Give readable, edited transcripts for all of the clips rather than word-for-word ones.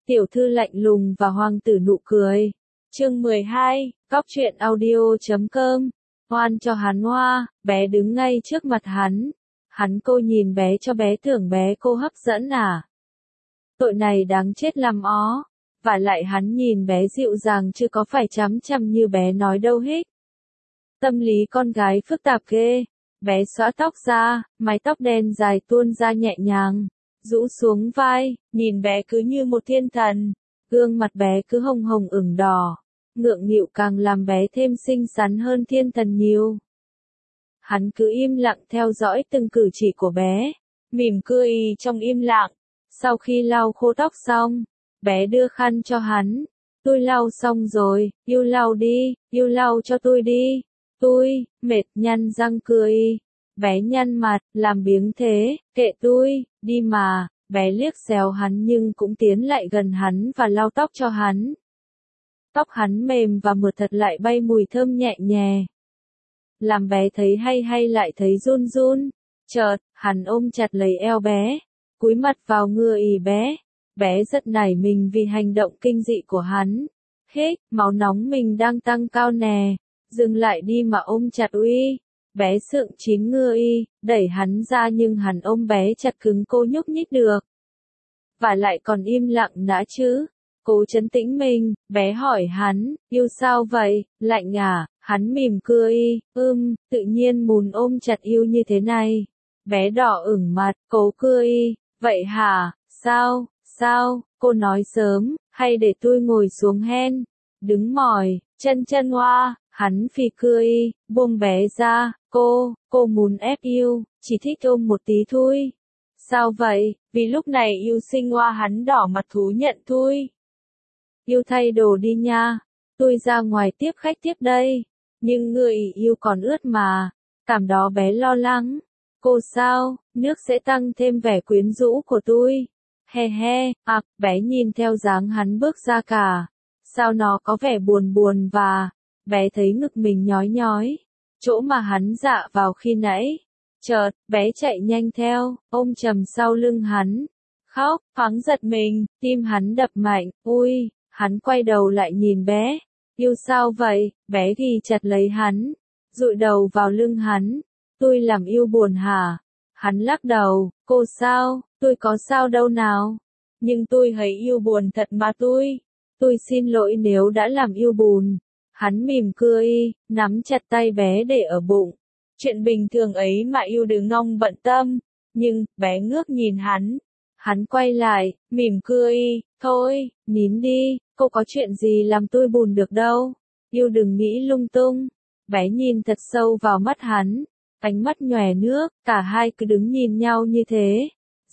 Tiểu thư lạnh lùng và hoàng tử nụ cười. Chương 12, Cóc truyện audio.com. Hoan cho hắn hoa, bé đứng ngay trước mặt hắn. Cô nhìn bé cho bé tưởng bé cô hấp dẫn à? Tội này đáng chết lắm ó. Và lại hắn nhìn bé dịu dàng chứ có phải chăm chăm như bé nói đâu hết. Tâm lý con gái phức tạp ghê. Bé xõa tóc ra, mái tóc đen dài tuôn ra nhẹ nhàng, rũ xuống vai, nhìn bé cứ như một thiên thần. Gương mặt bé cứ hồng hồng ửng đỏ, ngượng nghịu càng làm bé thêm xinh xắn hơn thiên thần nhiều. Hắn cứ im lặng theo dõi từng cử chỉ của bé, mỉm cười trong im lặng. Sau khi lau khô tóc xong, bé đưa khăn cho hắn. Tôi lau xong rồi, yêu lau đi, yêu lau cho tôi đi. Tôi, mệt nhăn răng cười. Bé nhăn mặt, làm biếng thế, kệ tôi, đi mà. Bé liếc xéo hắn nhưng cũng tiến lại gần hắn và lau tóc cho hắn. Tóc hắn mềm và mượt thật lại bay mùi thơm nhẹ nhẹ. Làm bé thấy hay lại thấy run run. Chợt, hắn ôm chặt lấy eo bé, cúi mặt vào người bé. Bé rất nảy mình vì hành động kinh dị của hắn. Hích, máu nóng mình đang tăng cao nè. Dừng lại đi mà ôm chặt uy. Bé sượng chín người, đẩy hắn ra nhưng hắn ôm bé chặt cứng cô nhúc nhích được. Và lại còn im lặng đã chứ. Cố trấn tĩnh mình, bé hỏi hắn, yêu sao vậy, lạnh à? Hắn mỉm cười, tự nhiên muốn ôm chặt yêu như thế này. Bé đỏ ửng mặt, cố cười, vậy hả, sao, cô nói sớm, hay để tôi ngồi xuống hen? Đứng mỏi, chân hoa, hắn phì cười, buông bé ra, cô muốn ép yêu, chỉ thích ôm một tí thôi. Sao vậy? Vì lúc này yêu sinh hoa hắn đỏ mặt thú nhận thôi. Yêu thay đồ đi nha, tôi ra ngoài tiếp khách tiếp đây. Nhưng người yêu còn ướt mà. Cảm đó bé lo lắng. Cô sao, nước sẽ tăng thêm vẻ quyến rũ của tôi. He, bé nhìn theo dáng hắn bước ra cả. Sao nó có vẻ buồn và bé thấy ngực mình nhói. Chỗ mà hắn dạ vào khi nãy. Chợt, bé chạy nhanh theo, ôm chầm sau lưng hắn. Khóc, thoáng giật mình, tim hắn đập mạnh, ui, hắn quay đầu lại nhìn bé. Yêu sao vậy? Bé thì chặt lấy hắn, dụi đầu vào lưng hắn. Tôi làm yêu buồn hả? Hắn lắc đầu, cô sao? Tôi có sao đâu nào. Nhưng tôi thấy yêu buồn thật mà tôi xin lỗi nếu đã làm yêu buồn. Hắn mỉm cười, nắm chặt tay bé để ở bụng. Chuyện bình thường ấy mà yêu đừng ngong bận tâm. Nhưng, bé ngước nhìn hắn. Hắn quay lại, mỉm cười, thôi, nín đi, cô có chuyện gì làm tôi buồn được đâu. Yêu đừng nghĩ lung tung. Bé nhìn thật sâu vào mắt hắn, ánh mắt nhòe nước, cả hai cứ đứng nhìn nhau như thế.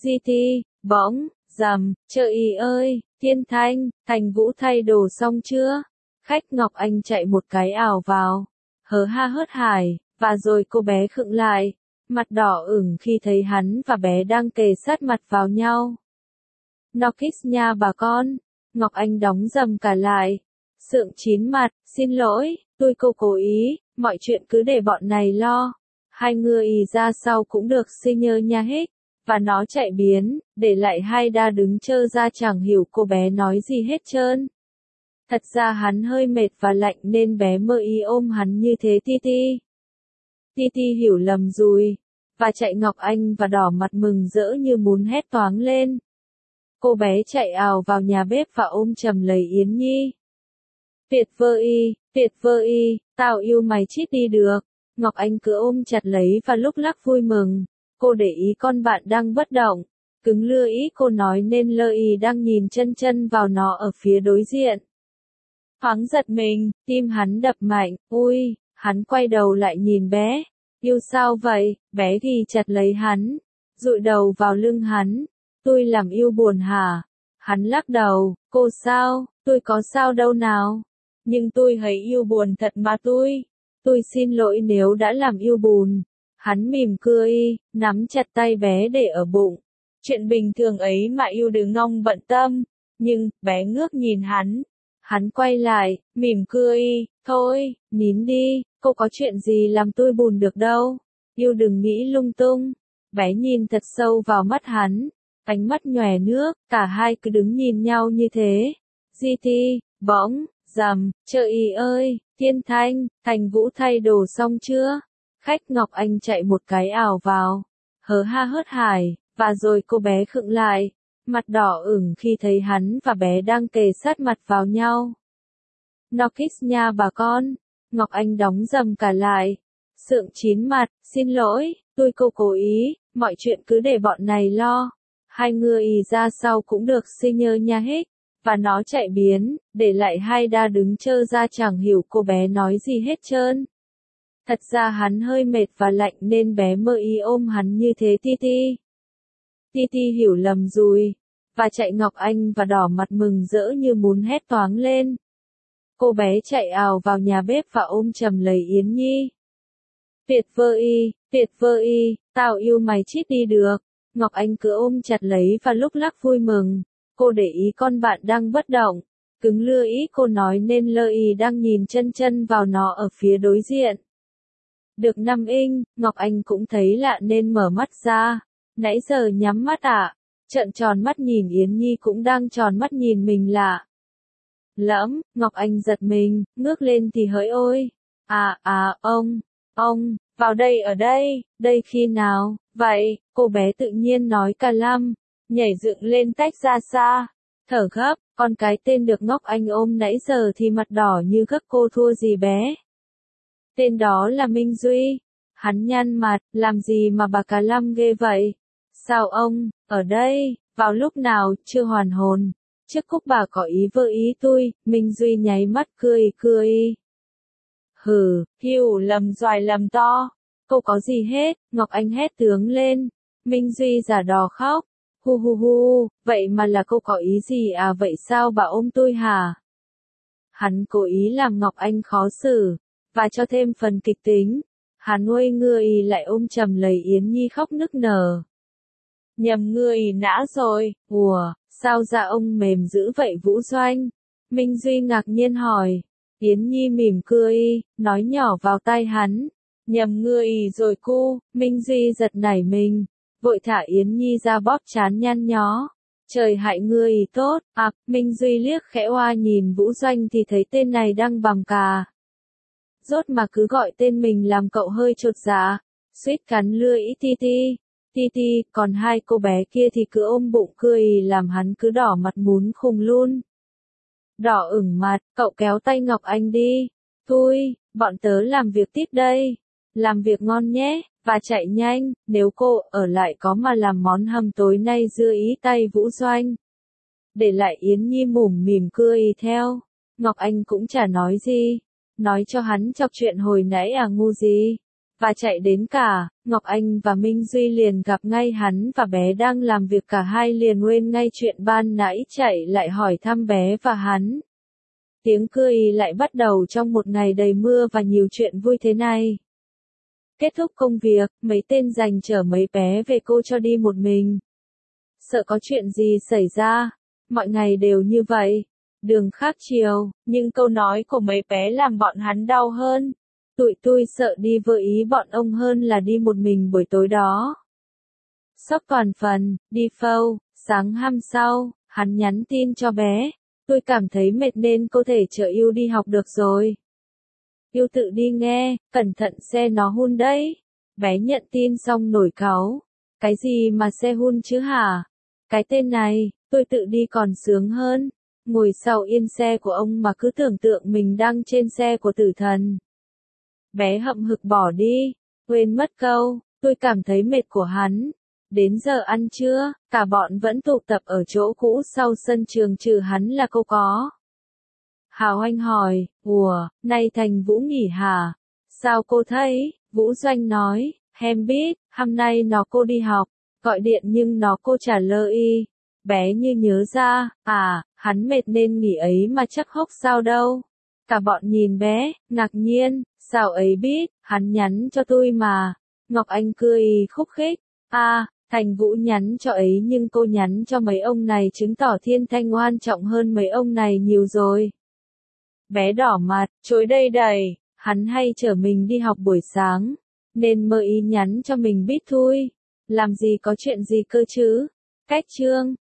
Di bỗng, rầm, trời ơi, Thiên Thanh, Thành Vũ thay đồ xong chưa? Khách Ngọc Anh chạy một cái ảo vào, hớt hải, và rồi cô bé khựng lại, mặt đỏ ửng khi thấy hắn và bé đang kề sát mặt vào nhau. No kiss nha bà con. Ngọc Anh đóng dầm cả lại. Sượng chín mặt, xin lỗi, tôi cố ý, mọi chuyện cứ để bọn này lo. Hai người ra sau cũng được xi nhơ nha hết. Và nó chạy biến, để lại hai đa đứng chơ ra chẳng hiểu cô bé nói gì hết trơn. Thật ra hắn hơi mệt và lạnh nên bé mơ ý ôm hắn như thế Ti hiểu lầm rồi. Và chạy Ngọc Anh và đỏ mặt mừng rỡ như muốn hét toáng lên. Cô bé chạy ào vào nhà bếp và ôm chầm lấy Yến Nhi. Tuyệt vời, tao yêu mày chít đi được. Ngọc Anh cứ ôm chặt lấy và lúc lắc vui mừng. Cô để ý con bạn đang bất động. Cứng lưa ý cô nói nên lơ ý đang nhìn chân vào nó ở phía đối diện. Thoáng giật mình, tim hắn đập mạnh, ui, hắn quay đầu lại nhìn bé. Yêu sao vậy? Bé thì chặt lấy hắn, dụi đầu vào lưng hắn. Tôi làm yêu buồn hả? Hắn lắc đầu, cô sao? Tôi có sao đâu nào. Nhưng tôi thấy yêu buồn thật mà tôi xin lỗi nếu đã làm yêu buồn. Hắn mỉm cười, nắm chặt tay bé để ở bụng. Chuyện bình thường ấy mà yêu đừng ngong bận tâm. Nhưng, bé ngước nhìn hắn. Hắn quay lại, mỉm cười, thôi, nín đi, cô có chuyện gì làm tôi buồn được đâu. Yêu đừng nghĩ lung tung. Bé nhìn thật sâu vào mắt hắn. ánh mắt nhòe nước, cả hai cứ đứng nhìn nhau như thế. GT, bỗng, rầm, trời ý ơi, Thiên Thanh, Thành Vũ thay đồ xong chưa? Khách Ngọc Anh chạy một cái ảo vào, hớt ha hớt hải, và rồi cô bé khựng lại, mặt đỏ ửng khi thấy hắn và bé đang kề sát mặt vào nhau. Nó kiss nha bà con, Ngọc Anh đóng dầm cả lại, sượng chín mặt, xin lỗi, tôi cô cố ý, mọi chuyện cứ để bọn này lo. Hai người ra sau cũng được xin nhơ nha hết, và nó chạy biến, để lại hai đa đứng chơ ra chẳng hiểu cô bé nói gì hết trơn. Thật ra hắn hơi mệt và lạnh nên bé mơ ý ôm hắn như thế Titi. Titi hiểu lầm rồi, và chạy Ngọc Anh và đỏ mặt mừng rỡ như muốn hét toáng lên. Cô bé chạy ào vào nhà bếp và ôm chầm lấy Yến Nhi. Tuyệt vời, tao yêu mày chít đi được. Ngọc Anh cứ ôm chặt lấy và lúc lắc vui mừng. Cô để ý con bạn đang bất động. Cứng lưa ý cô nói nên lơ ý đang nhìn chân chân vào nó ở phía đối diện. Được 5 inch, Ngọc Anh cũng thấy lạ nên mở mắt ra. Nãy giờ nhắm mắt à? Trợn tròn mắt nhìn Yến Nhi cũng đang tròn mắt nhìn mình lạ. Lẫm, Ngọc Anh giật mình, ngước lên thì hỡi ôi. Ông, vào đây ở đây khi nào, vậy, cô bé tự nhiên nói cả lăm, nhảy dựng lên tách ra xa, thở gấp, con cái tên được Ngọc Anh ôm nãy giờ thì mặt đỏ như gấc cô thua gì bé. Tên đó là Minh Duy, hắn nhăn mặt, làm gì mà bà cả lăm ghê vậy, sao ông, ở đây, vào lúc nào, chưa hoàn hồn. Trước Cúc bà có ý vơ ý tôi, Minh Duy nháy mắt cười. Hừ, hiểu lầm doài lầm to. Cô có gì hết, Ngọc Anh hét tướng lên. Minh Duy giả đò khóc. Hu, vậy mà là cô có ý gì à vậy sao bà ôm tôi hả? Hắn cố ý làm Ngọc Anh khó xử, và cho thêm phần kịch tính. Hắn nuôi người lại ôm chầm lấy Yến Nhi khóc nức nở. Nhầm người nã rồi, sao dạ ông mềm dữ vậy Vũ Doanh? Minh Duy ngạc nhiên hỏi. Yến Nhi mỉm cười, nói nhỏ vào tai hắn. Nhầm người rồi cu, Minh Duy giật nảy mình, vội thả Yến Nhi ra bóp chán nhăn nhó. Trời hại người tốt, Minh Duy liếc khẽ oa nhìn Vũ Doanh thì thấy tên này đang bằm cà. Rốt mà cứ gọi tên mình làm cậu hơi chột dạ, suýt cắn lưỡi Titi, còn hai cô bé kia thì cứ ôm bụng cười làm hắn cứ đỏ mặt muốn khùng luôn. Đỏ ửng mặt, cậu kéo tay Ngọc Anh đi. Bọn tớ làm việc tiếp đây. Làm việc ngon nhé, và chạy nhanh, nếu cô ở lại có mà làm món hầm tối nay dưa ý tay Vũ Doanh. Để lại Yến Nhi mỉm cười theo. Ngọc Anh cũng chả nói gì. Nói cho hắn chọc chuyện hồi nãy ngu gì. Và chạy đến cả, Ngọc Anh và Minh Duy liền gặp ngay hắn và bé đang làm việc cả hai liền quên ngay chuyện ban nãy chạy lại hỏi thăm bé và hắn. Tiếng cười lại bắt đầu trong một ngày đầy mưa và nhiều chuyện vui thế này. Kết thúc công việc, mấy tên giành chở mấy bé về cô cho đi một mình. Sợ có chuyện gì xảy ra, mọi ngày đều như vậy. Đường khác chiều, nhưng câu nói của mấy bé làm bọn hắn đau hơn. Tụi tôi sợ đi với ý bọn ông hơn là đi một mình buổi tối đó. Sốc toàn phần, đi phâu, sáng hôm sau, hắn nhắn tin cho bé. Tôi cảm thấy mệt nên có thể chở Yêu đi học được rồi. Yêu tự đi nghe, cẩn thận xe nó hun đấy. Bé nhận tin xong nổi cáu. Cái gì mà xe hun chứ hả? Cái tên này, tôi tự đi còn sướng hơn. Ngồi sau yên xe của ông mà cứ tưởng tượng mình đang trên xe của tử thần. Bé hậm hực bỏ đi, quên mất câu, tôi cảm thấy mệt của hắn. Đến giờ ăn trưa, cả bọn vẫn tụ tập ở chỗ cũ sau sân trường trừ hắn là cô có. Hào Anh hỏi, nay Thành Vũ nghỉ hả? Sao cô thấy? Vũ Doanh nói, em biết, hôm nay nó cô đi học, gọi điện nhưng nó cô trả lời. Bé như nhớ ra, hắn mệt nên nghỉ ấy mà chắc hốc sao đâu. Cả bọn nhìn bé, ngạc nhiên, sao ấy biết, hắn nhắn cho tôi mà. Ngọc Anh cười khúc khích, Thành Vũ nhắn cho ấy nhưng cô nhắn cho mấy ông này chứng tỏ Thiên Thanh quan trọng hơn mấy ông này nhiều rồi. Bé đỏ mặt, chối đây đầy, hắn hay chở mình đi học buổi sáng, nên mơ ý nhắn cho mình biết thôi. Làm gì có chuyện gì cơ chứ, Cách chương